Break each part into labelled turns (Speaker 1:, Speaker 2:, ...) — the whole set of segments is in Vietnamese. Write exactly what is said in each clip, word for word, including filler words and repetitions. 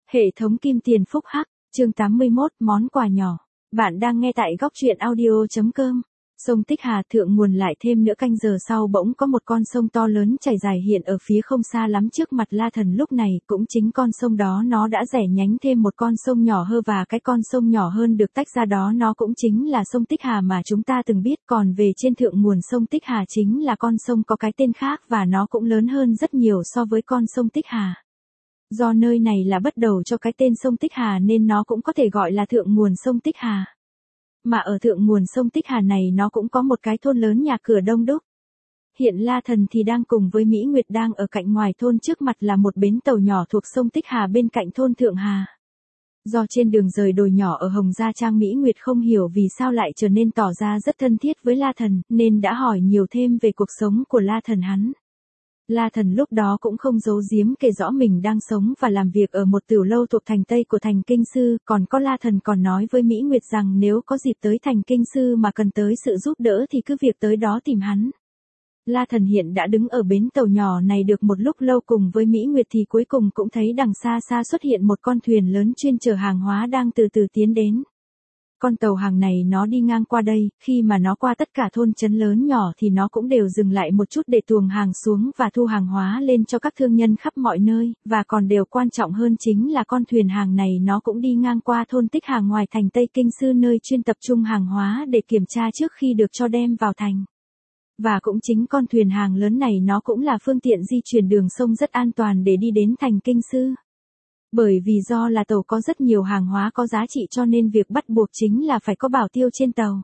Speaker 1: Hệ thống kim tiền phúc hắc, chương tám mươi mốt, món quà nhỏ. Bạn đang nghe tại góc truyện audio chấm com. Sông Tích Hà thượng nguồn lại thêm nửa canh giờ sau bỗng có một con sông to lớn chảy dài hiện ở phía không xa lắm trước mặt La Thần lúc này, cũng chính con sông đó nó đã rẽ nhánh thêm một con sông nhỏ hơn và cái con sông nhỏ hơn được tách ra đó nó cũng chính là sông Tích Hà mà chúng ta từng biết, còn về trên thượng nguồn sông Tích Hà chính là con sông có cái tên khác và nó cũng lớn hơn rất nhiều so với con sông Tích Hà. Do nơi này là bắt đầu cho cái tên sông Tích Hà nên nó cũng có thể gọi là thượng nguồn sông Tích Hà. Mà ở thượng nguồn sông Tích Hà này nó cũng có một cái thôn lớn nhà cửa đông đúc. Hiện La Thần thì đang cùng với Mỹ Nguyệt đang ở cạnh ngoài thôn, trước mặt là một bến tàu nhỏ thuộc sông Tích Hà bên cạnh thôn Thượng Hà. Do trên đường rời đồi nhỏ ở Hồng Gia Trang, Mỹ Nguyệt không hiểu vì sao lại trở nên tỏ ra rất thân thiết với La Thần, nên đã hỏi nhiều thêm về cuộc sống của La Thần hắn. La Thần lúc đó cũng không giấu giếm kể rõ mình đang sống và làm việc ở một tiểu lâu thuộc thành Tây của thành Kinh Sư, còn có La Thần còn nói với Mỹ Nguyệt rằng nếu có dịp tới thành Kinh Sư mà cần tới sự giúp đỡ thì cứ việc tới đó tìm hắn. La Thần hiện đã đứng ở bến tàu nhỏ này được một lúc lâu cùng với Mỹ Nguyệt thì cuối cùng cũng thấy đằng xa xa xuất hiện một con thuyền lớn chuyên chở hàng hóa đang từ từ tiến đến. Con tàu hàng này nó đi ngang qua đây, khi mà nó qua tất cả thôn trấn lớn nhỏ thì nó cũng đều dừng lại một chút để tuồng hàng xuống và thu hàng hóa lên cho các thương nhân khắp mọi nơi, và còn điều quan trọng hơn chính là con thuyền hàng này nó cũng đi ngang qua thôn Tích Hà ngoài thành Tây Kinh Sư nơi chuyên tập trung hàng hóa để kiểm tra trước khi được cho đem vào thành. Và cũng chính con thuyền hàng lớn này nó cũng là phương tiện di chuyển đường sông rất an toàn để đi đến thành Kinh Sư. Bởi vì do là tàu có rất nhiều hàng hóa có giá trị cho nên việc bắt buộc chính là phải có bảo tiêu trên tàu.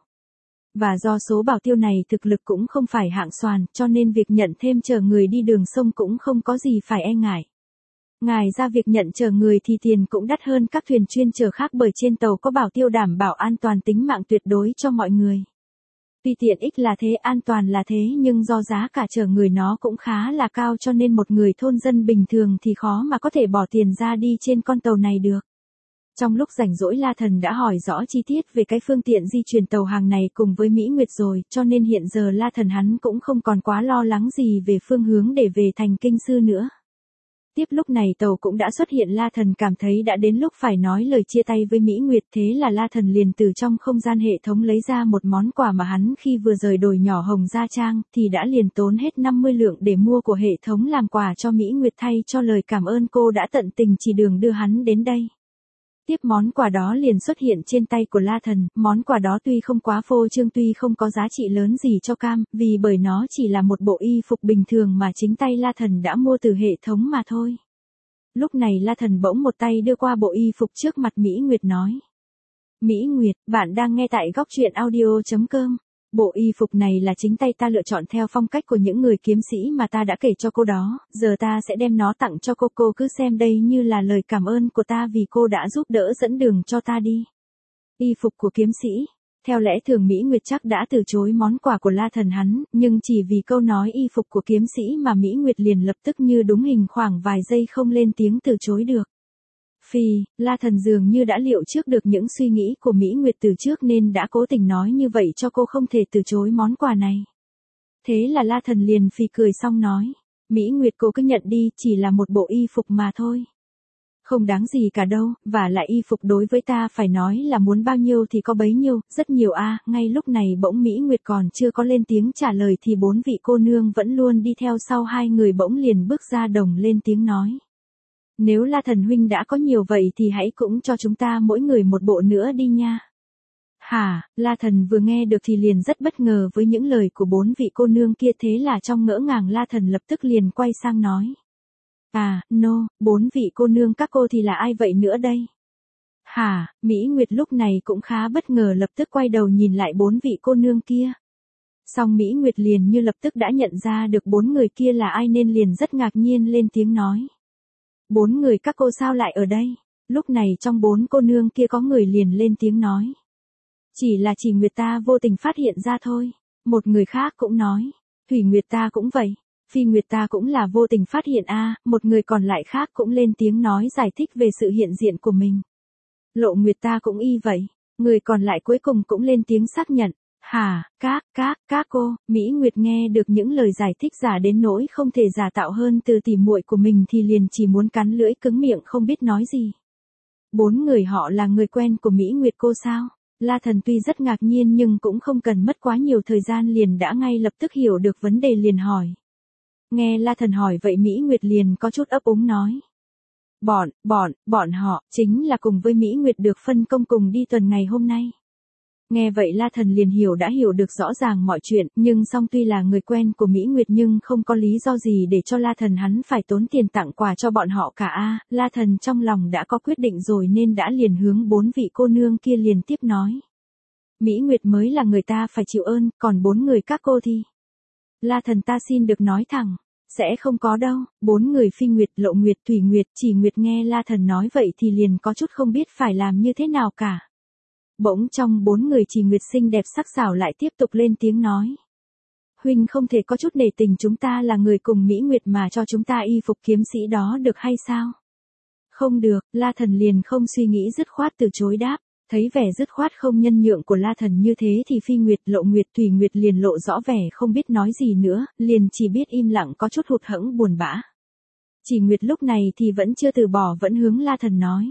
Speaker 1: Và do số bảo tiêu này thực lực cũng không phải hạng xoàn, cho nên việc nhận thêm chở người đi đường sông cũng không có gì phải e ngại. Ngoài ra việc nhận chở người thì tiền cũng đắt hơn các thuyền chuyên chở khác bởi trên tàu có bảo tiêu đảm bảo an toàn tính mạng tuyệt đối cho mọi người. Tuy tiện ích là thế, an toàn là thế, nhưng do giá cả chở người nó cũng khá là cao cho nên một người thôn dân bình thường thì khó mà có thể bỏ tiền ra đi trên con tàu này được. Trong lúc rảnh rỗi La Thần đã hỏi rõ chi tiết về cái phương tiện di chuyển tàu hàng này cùng với Mỹ Nguyệt rồi, cho nên hiện giờ La Thần hắn cũng không còn quá lo lắng gì về phương hướng để về thành Kinh Sư nữa. Tiếp lúc này tàu cũng đã xuất hiện, La Thần cảm thấy đã đến lúc phải nói lời chia tay với Mỹ Nguyệt, thế là La Thần liền từ trong không gian hệ thống lấy ra một món quà mà hắn khi vừa rời đồi nhỏ Hồng Gia Trang thì đã liền tốn hết năm mươi lượng để mua của hệ thống làm quà cho Mỹ Nguyệt thay cho lời cảm ơn cô đã tận tình chỉ đường đưa hắn đến đây. Tiếp món quà đó liền xuất hiện trên tay của La Thần, món quà đó tuy không quá phô trương, tuy không có giá trị lớn gì cho cam, vì bởi nó chỉ là một bộ y phục bình thường mà chính tay La Thần đã mua từ hệ thống mà thôi. Lúc này La Thần bỗng một tay đưa qua bộ y phục trước mặt Mỹ Nguyệt nói. Mỹ Nguyệt, bạn đang nghe tại góc truyện audio chấm com. Bộ y phục này là chính tay ta lựa chọn theo phong cách của những người kiếm sĩ mà ta đã kể cho cô đó, giờ ta sẽ đem nó tặng cho cô, cô cứ xem đây như là lời cảm ơn của ta vì cô đã giúp đỡ dẫn đường cho ta đi. Y phục của kiếm sĩ. Theo lẽ thường Mỹ Nguyệt chắc đã từ chối món quà của La Thần hắn, nhưng chỉ vì câu nói y phục của kiếm sĩ mà Mỹ Nguyệt liền lập tức như đúng hình, khoảng vài giây không lên tiếng từ chối được. Phi, La Thần dường như đã liệu trước được những suy nghĩ của Mỹ Nguyệt từ trước nên đã cố tình nói như vậy cho cô không thể từ chối món quà này. Thế là La Thần liền phì cười xong nói, Mỹ Nguyệt cô cứ nhận đi, chỉ là một bộ y phục mà thôi. Không đáng gì cả đâu, và lại y phục đối với ta phải nói là muốn bao nhiêu thì có bấy nhiêu, rất nhiều a. À. Ngay lúc này bỗng Mỹ Nguyệt còn chưa có lên tiếng trả lời thì bốn vị cô nương vẫn luôn đi theo sau hai người bỗng liền bước ra đồng lên tiếng nói. Nếu La Thần huynh đã có nhiều vậy thì hãy cũng cho chúng ta mỗi người một bộ nữa đi nha. Hả, La Thần vừa nghe được thì liền rất bất ngờ với những lời của bốn vị cô nương kia, thế là trong ngỡ ngàng La Thần lập tức liền quay sang nói. À, no, bốn vị cô nương các cô thì là ai vậy nữa đây? Hả, Mỹ Nguyệt lúc này cũng khá bất ngờ lập tức quay đầu nhìn lại bốn vị cô nương kia. Xong Mỹ Nguyệt liền như lập tức đã nhận ra được bốn người kia là ai nên liền rất ngạc nhiên lên tiếng nói. Bốn người các cô sao lại ở đây? Lúc này trong bốn cô nương kia có người liền lên tiếng nói. Chỉ là chỉ Nguyệt ta vô tình phát hiện ra thôi. Một người khác cũng nói. Thủy Nguyệt ta cũng vậy. Phi Nguyệt ta cũng là vô tình phát hiện a. À. Một người còn lại khác cũng lên tiếng nói giải thích về sự hiện diện của mình. Lộ Nguyệt ta cũng y vậy. Người còn lại cuối cùng cũng lên tiếng xác nhận. Hả, các, các, các cô, Mỹ Nguyệt nghe được những lời giải thích giả đến nỗi không thể giả tạo hơn từ tỉ muội của mình thì liền chỉ muốn cắn lưỡi cứng miệng không biết nói gì. Bốn người họ là người quen của Mỹ Nguyệt cô sao? La Thần tuy rất ngạc nhiên nhưng cũng không cần mất quá nhiều thời gian liền đã ngay lập tức hiểu được vấn đề liền hỏi. Nghe La Thần hỏi vậy Mỹ Nguyệt liền có chút ấp úng nói. Bọn, bọn, bọn họ, chính là cùng với Mỹ Nguyệt được phân công cùng đi tuần ngày hôm nay. Nghe vậy La Thần liền hiểu đã hiểu được rõ ràng mọi chuyện, nhưng song tuy là người quen của Mỹ Nguyệt nhưng không có lý do gì để cho La Thần hắn phải tốn tiền tặng quà cho bọn họ cả a. La Thần trong lòng đã có quyết định rồi nên đã liền hướng bốn vị cô nương kia liền tiếp nói. Mỹ Nguyệt mới là người ta phải chịu ơn, còn bốn người các cô thì. La Thần ta xin được nói thẳng. Sẽ không có đâu, bốn người Phi Nguyệt, Lộ Nguyệt, Thủy Nguyệt, Chỉ Nguyệt nghe La Thần nói vậy thì liền có chút không biết phải làm như thế nào cả. Bỗng trong bốn người Chỉ Nguyệt xinh đẹp sắc sảo lại tiếp tục lên tiếng nói. Huynh không thể có chút nể tình chúng ta là người cùng Mỹ Nguyệt mà cho chúng ta y phục kiếm sĩ đó được hay sao? Không được, La Thần liền không suy nghĩ dứt khoát từ chối đáp. Thấy vẻ dứt khoát không nhân nhượng của La Thần như thế thì Phi Nguyệt, Lộ Nguyệt, Thủy Nguyệt liền lộ rõ vẻ không biết nói gì nữa, liền chỉ biết im lặng có chút hụt hẫng buồn bã. Chỉ Nguyệt lúc này thì vẫn chưa từ bỏ vẫn hướng La Thần nói.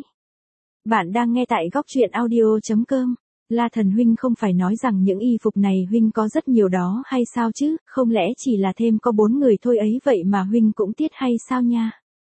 Speaker 1: Bạn đang nghe tại góc truyện audio.com. La Thần huynh không phải nói rằng những y phục này huynh có rất nhiều đó hay sao chứ, không lẽ chỉ là thêm có bốn người thôi ấy vậy mà huynh cũng tiếc hay sao nha?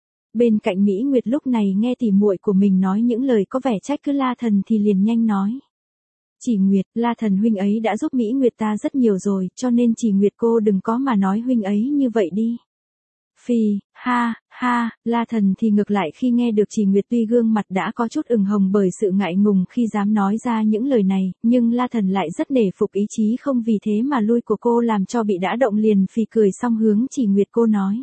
Speaker 1: Bên cạnh Mỹ Nguyệt lúc này nghe tỉ muội của mình nói những lời có vẻ trách cứ La Thần thì liền nhanh nói. Chỉ Nguyệt, La Thần huynh ấy đã giúp Mỹ Nguyệt ta rất nhiều rồi, cho nên Chỉ Nguyệt cô đừng có mà nói huynh ấy như vậy đi. Phi, ha, ha, La Thần thì ngược lại khi nghe được Chỉ Nguyệt tuy gương mặt đã có chút ửng hồng bởi sự ngại ngùng khi dám nói ra những lời này, nhưng La Thần lại rất nể phục ý chí không vì thế mà lui của cô làm cho bị đã động liền phì cười xong hướng Chỉ Nguyệt cô nói.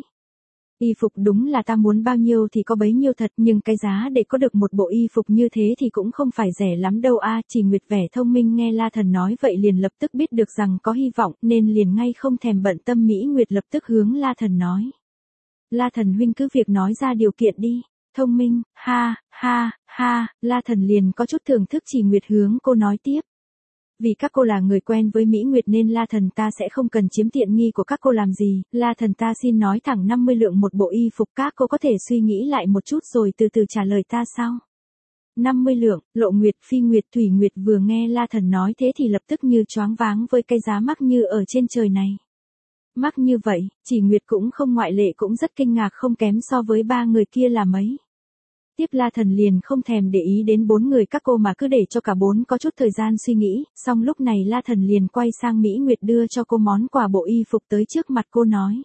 Speaker 1: Y phục đúng là ta muốn bao nhiêu thì có bấy nhiêu thật nhưng cái giá để có được một bộ y phục như thế thì cũng không phải rẻ lắm đâu a. Chỉ Nguyệt vẻ thông minh nghe La Thần nói vậy liền lập tức biết được rằng có hy vọng nên liền ngay không thèm bận tâm Mỹ Nguyệt lập tức hướng La Thần nói. La Thần huynh cứ việc nói ra điều kiện đi. Thông minh, ha, ha, ha, La Thần liền có chút thưởng thức Chỉ Nguyệt hướng cô nói tiếp. Vì các cô là người quen với Mỹ Nguyệt nên La Thần ta sẽ không cần chiếm tiện nghi của các cô làm gì, La Thần ta xin nói thẳng năm mươi lượng một bộ y phục các cô có thể suy nghĩ lại một chút rồi từ từ trả lời ta sao? năm mươi lượng, Lộ Nguyệt, Phi Nguyệt, Thủy Nguyệt vừa nghe La Thần nói thế thì lập tức như choáng váng với cái giá mắc như ở trên trời này. Mắc như vậy, Chỉ Nguyệt cũng không ngoại lệ cũng rất kinh ngạc không kém so với ba người kia là mấy. Tiếp La Thần liền không thèm để ý đến bốn người các cô mà cứ để cho cả bốn có chút thời gian suy nghĩ, xong lúc này La Thần liền quay sang Mỹ Nguyệt đưa cho cô món quà bộ y phục tới trước mặt cô nói.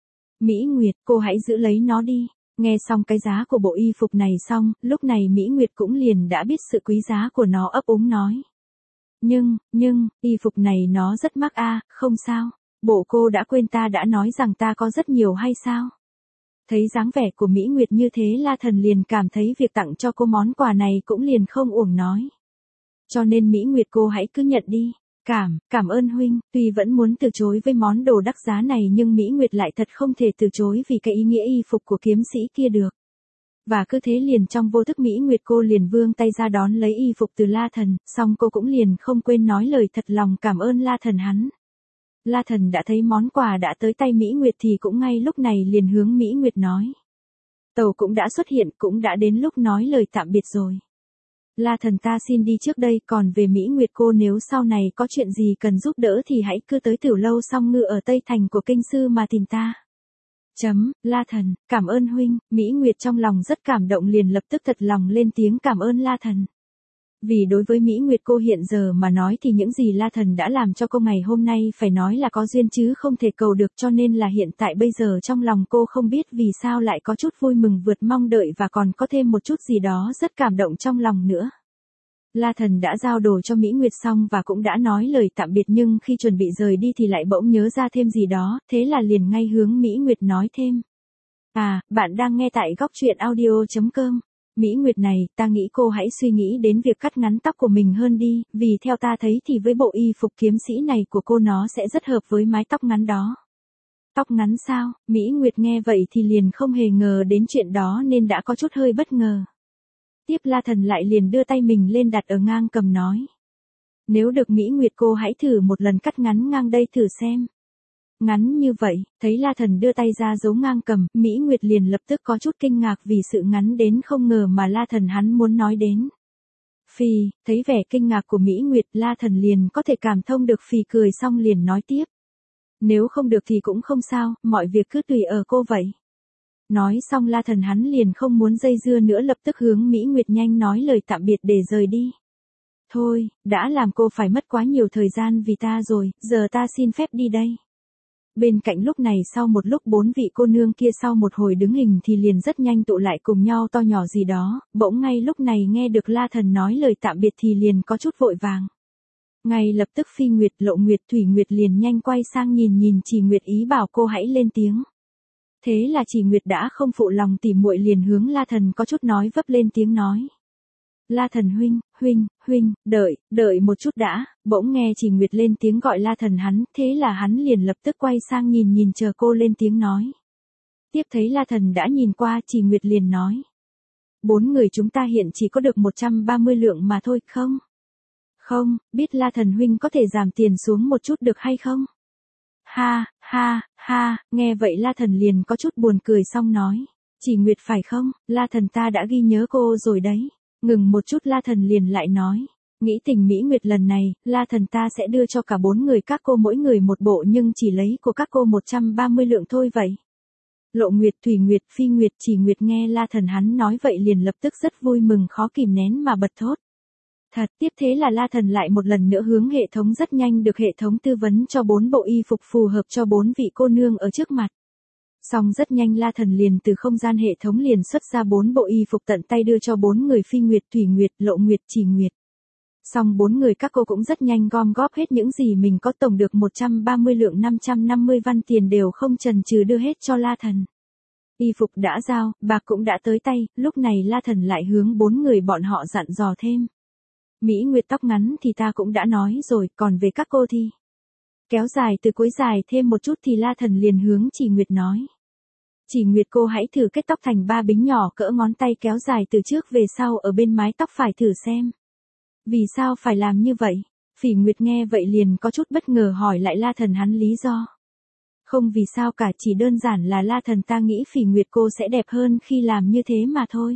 Speaker 1: Mỹ Nguyệt, cô hãy giữ lấy nó đi. Nghe xong cái giá của bộ y phục này xong, lúc này Mỹ Nguyệt cũng liền đã biết sự quý giá của nó ấp úng nói. Nhưng, nhưng, y phục này nó rất mắc a, không sao, bộ cô đã quên ta đã nói rằng ta có rất nhiều hay sao? Thấy dáng vẻ của Mỹ Nguyệt như thế La Thần liền cảm thấy việc tặng cho cô món quà này cũng liền không uổng nói. Cho nên Mỹ Nguyệt cô hãy cứ nhận đi. Cảm, cảm ơn huynh, tuy vẫn muốn từ chối với món đồ đắt giá này nhưng Mỹ Nguyệt lại thật không thể từ chối vì cái ý nghĩa y phục của kiếm sĩ kia được. Và cứ thế liền trong vô thức Mỹ Nguyệt cô liền vươn tay ra đón lấy y phục từ La Thần, xong cô cũng liền không quên nói lời thật lòng cảm ơn La Thần hắn. La Thần đã thấy món quà đã tới tay Mỹ Nguyệt thì cũng ngay lúc này liền hướng Mỹ Nguyệt nói. Tàu cũng đã xuất hiện, cũng đã đến lúc nói lời tạm biệt rồi. La Thần ta xin đi trước đây, còn về Mỹ Nguyệt cô nếu sau này có chuyện gì cần giúp đỡ thì hãy cứ tới Tiểu Lâu Song Ngư ở Tây Thành của Kinh Sư mà tìm ta. Chấm, La Thần, cảm ơn huynh, Mỹ Nguyệt trong lòng rất cảm động liền lập tức thật lòng lên tiếng cảm ơn La Thần. Vì đối với Mỹ Nguyệt cô hiện giờ mà nói thì những gì La Thần đã làm cho cô ngày hôm nay phải nói là có duyên chứ không thể cầu được cho nên là hiện tại bây giờ trong lòng cô không biết vì sao lại có chút vui mừng vượt mong đợi và còn có thêm một chút gì đó rất cảm động trong lòng nữa. La Thần đã giao đồ cho Mỹ Nguyệt xong và cũng đã nói lời tạm biệt nhưng khi chuẩn bị rời đi thì lại bỗng nhớ ra thêm gì đó, thế là liền ngay hướng Mỹ Nguyệt nói thêm. À, bạn đang nghe tại góc truyện audio.com. Mỹ Nguyệt này, ta nghĩ cô hãy suy nghĩ đến việc cắt ngắn tóc của mình hơn đi, vì theo ta thấy thì với bộ y phục kiếm sĩ này của cô nó sẽ rất hợp với mái tóc ngắn đó. Tóc ngắn sao? Mỹ Nguyệt nghe vậy thì liền không hề ngờ đến chuyện đó nên đã có chút hơi bất ngờ. Tiếp La Thần lại liền đưa tay mình lên đặt ở ngang cầm nói. Nếu được Mỹ Nguyệt cô hãy thử một lần cắt ngắn ngang đây thử xem. Ngắn như vậy, thấy La Thần đưa tay ra giấu ngang cầm, Mỹ Nguyệt liền lập tức có chút kinh ngạc vì sự ngắn đến không ngờ mà La Thần hắn muốn nói đến. Phì, thấy vẻ kinh ngạc của Mỹ Nguyệt, La Thần liền có thể cảm thông được phì cười xong liền nói tiếp. Nếu không được thì cũng không sao, mọi việc cứ tùy ở cô vậy. Nói xong La Thần hắn liền không muốn dây dưa nữa lập tức hướng Mỹ Nguyệt nhanh nói lời tạm biệt để rời đi. Thôi, đã làm cô phải mất quá nhiều thời gian vì ta rồi, giờ ta xin phép đi đây. Bên cạnh lúc này sau một lúc bốn vị cô nương kia sau một hồi đứng hình thì liền rất nhanh tụ lại cùng nhau to nhỏ gì đó, bỗng ngay lúc này nghe được La Thần nói lời tạm biệt thì liền có chút vội vàng. Ngay lập tức Phi Nguyệt, Lộ Nguyệt, Thủy Nguyệt liền nhanh quay sang nhìn nhìn Chỉ Nguyệt ý bảo cô hãy lên tiếng. Thế là Chỉ Nguyệt đã không phụ lòng tỉ muội liền hướng La Thần có chút nói vấp lên tiếng nói. La Thần huynh, huynh, huynh, đợi, đợi một chút đã, bỗng nghe Chỉ Nguyệt lên tiếng gọi La Thần hắn, thế là hắn liền lập tức quay sang nhìn nhìn chờ cô lên tiếng nói. Tiếp thấy La Thần đã nhìn qua Chỉ Nguyệt liền nói. Bốn người chúng ta hiện chỉ có được một trăm ba mươi lượng mà thôi, không? Không, biết La Thần huynh có thể giảm tiền xuống một chút được hay không? Ha, ha, ha, nghe vậy La Thần liền có chút buồn cười xong nói. Chỉ Nguyệt phải không, La Thần ta đã ghi nhớ cô rồi đấy. Ngừng một chút La Thần liền lại nói. Nghĩ tình Mỹ Nguyệt lần này, La Thần ta sẽ đưa cho cả bốn người các cô mỗi người một bộ nhưng chỉ lấy của các cô một trăm ba mươi lượng thôi vậy. Lộ Nguyệt, Thủy Nguyệt, Phi Nguyệt, Chỉ Nguyệt nghe La Thần hắn nói vậy liền lập tức rất vui mừng khó kìm nén mà bật thốt. Thật, tiếp thế là La Thần lại một lần nữa hướng hệ thống rất nhanh được hệ thống tư vấn cho bốn bộ y phục phù hợp cho bốn vị cô nương ở trước mặt. Xong rất nhanh La Thần liền từ không gian hệ thống liền xuất ra bốn bộ y phục tận tay đưa cho bốn người Phi Nguyệt, Thủy Nguyệt, Lộ Nguyệt, Chỉ Nguyệt. Xong bốn người các cô cũng rất nhanh gom góp hết những gì mình có tổng được một trăm ba mươi lượng năm trăm năm mươi văn tiền đều không chần chừ đưa hết cho La Thần. Y phục đã giao, bạc cũng đã tới tay, lúc này La Thần lại hướng bốn người bọn họ dặn dò thêm. Mỹ Nguyệt tóc ngắn thì ta cũng đã nói rồi, còn về các cô thì kéo dài từ cuối dài thêm một chút thì La Thần liền hướng Chỉ Nguyệt nói. Chỉ Nguyệt cô hãy thử kết tóc thành ba bính nhỏ cỡ ngón tay kéo dài từ trước về sau ở bên mái tóc phải thử xem. Vì sao phải làm như vậy? Phỉ Nguyệt nghe vậy liền có chút bất ngờ hỏi lại La Thần hắn lý do. Không vì sao cả, chỉ đơn giản là La Thần ta nghĩ Phỉ Nguyệt cô sẽ đẹp hơn khi làm như thế mà thôi.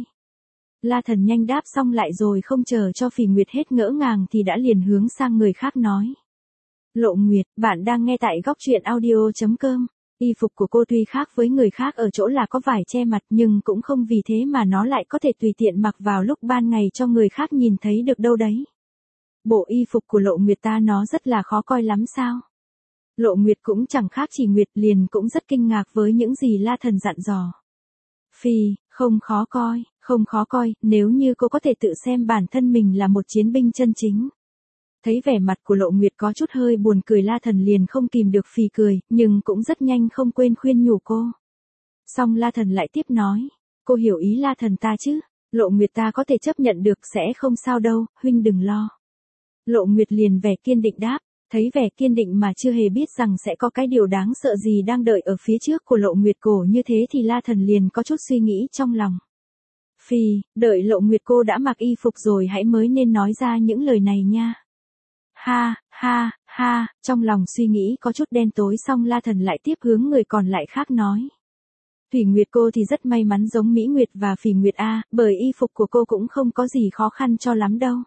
Speaker 1: La Thần nhanh đáp xong lại rồi không chờ cho Phỉ Nguyệt hết ngỡ ngàng thì đã liền hướng sang người khác nói. Lộ Nguyệt, bạn đang nghe tại góc truyện audio chấm com. Y phục của cô tuy khác với người khác ở chỗ là có vải che mặt nhưng cũng không vì thế mà nó lại có thể tùy tiện mặc vào lúc ban ngày cho người khác nhìn thấy được đâu đấy. Bộ y phục của Lộ Nguyệt ta nó rất là khó coi lắm sao? Lộ Nguyệt cũng chẳng khác Chỉ Nguyệt liền cũng rất kinh ngạc với những gì La Thần dặn dò. Phi, không khó coi, không khó coi, nếu như cô có thể tự xem bản thân mình là một chiến binh chân chính. Thấy vẻ mặt của Lộ Nguyệt có chút hơi buồn cười La Thần liền không kìm được phì cười, nhưng cũng rất nhanh không quên khuyên nhủ cô. Xong La Thần lại tiếp nói, cô hiểu ý La Thần ta chứ, Lộ Nguyệt ta có thể chấp nhận được sẽ không sao đâu, huynh đừng lo. Lộ Nguyệt liền vẻ kiên định đáp, thấy vẻ kiên định mà chưa hề biết rằng sẽ có cái điều đáng sợ gì đang đợi ở phía trước của Lộ Nguyệt cổ như thế thì La Thần liền có chút suy nghĩ trong lòng. Phi, đợi Lộ Nguyệt cô đã mặc y phục rồi hãy mới nên nói ra những lời này nha. Ha, ha, ha, trong lòng suy nghĩ có chút đen tối xong La Thần lại tiếp hướng người còn lại khác nói. Thủy Nguyệt cô thì rất may mắn giống Mỹ Nguyệt và Phỉ Nguyệt A, bởi y phục của cô cũng không có gì khó khăn cho lắm đâu.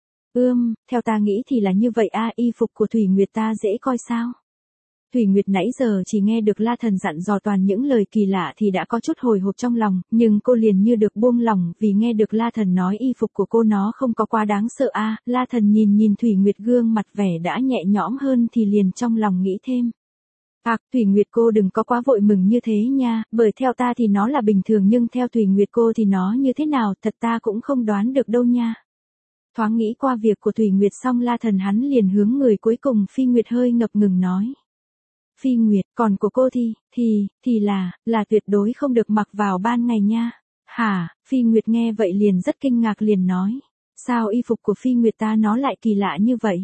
Speaker 1: Ưm, theo ta nghĩ thì là như vậy A, y phục của Thủy Nguyệt ta dễ coi sao? Thủy Nguyệt nãy giờ chỉ nghe được La Thần dặn dò toàn những lời kỳ lạ thì đã có chút hồi hộp trong lòng, nhưng cô liền như được buông lòng vì nghe được La Thần nói y phục của cô nó không có quá đáng sợ a. La Thần nhìn nhìn Thủy Nguyệt gương mặt vẻ đã nhẹ nhõm hơn thì liền trong lòng nghĩ thêm. À, Thủy Nguyệt cô đừng có quá vội mừng như thế nha, bởi theo ta thì nó là bình thường nhưng theo Thủy Nguyệt cô thì nó như thế nào thật ta cũng không đoán được đâu nha. Thoáng nghĩ qua việc của Thủy Nguyệt xong La Thần hắn liền hướng người cuối cùng Phi Nguyệt hơi ngập ngừng nói. Phi Nguyệt, còn của cô thì, thì, thì là, là tuyệt đối không được mặc vào ban ngày nha. Hả, Phi Nguyệt nghe vậy liền rất kinh ngạc liền nói. Sao y phục của Phi Nguyệt ta nó lại kỳ lạ như vậy?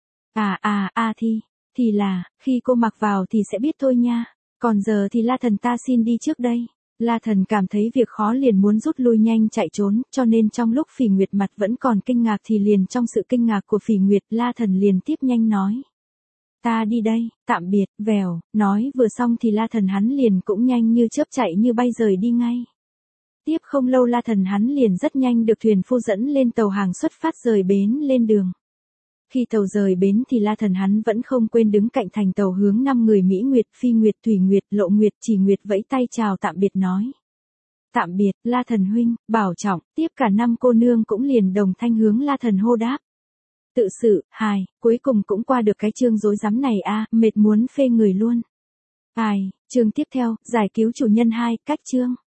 Speaker 1: À à à thì, thì là, khi cô mặc vào thì sẽ biết thôi nha. Còn giờ thì La Thần ta xin đi trước đây. La Thần cảm thấy việc khó liền muốn rút lui nhanh chạy trốn, cho nên trong lúc Phỉ Nguyệt mặt vẫn còn kinh ngạc thì liền trong sự kinh ngạc của Phỉ Nguyệt La Thần liền tiếp nhanh nói. Ta đi đây, tạm biệt, vèo, nói vừa xong thì La Thần hắn liền cũng nhanh như chớp chạy như bay rời đi ngay. Tiếp không lâu La Thần hắn liền rất nhanh được thuyền phu dẫn lên tàu hàng xuất phát rời bến lên đường. Khi tàu rời bến thì La Thần hắn vẫn không quên đứng cạnh thành tàu hướng năm người Mỹ Nguyệt, Phi Nguyệt, Thủy Nguyệt, Lộ Nguyệt, Chỉ Nguyệt vẫy tay chào tạm biệt nói. Tạm biệt, La Thần huynh, bảo trọng, tiếp cả năm cô nương cũng liền đồng thanh hướng La Thần hô đáp. Tự sự, hài, cuối cùng cũng qua được cái chương rối rắm này a, mệt muốn phê người luôn. Ai, chương tiếp theo, giải cứu chủ nhân hai, cách chương.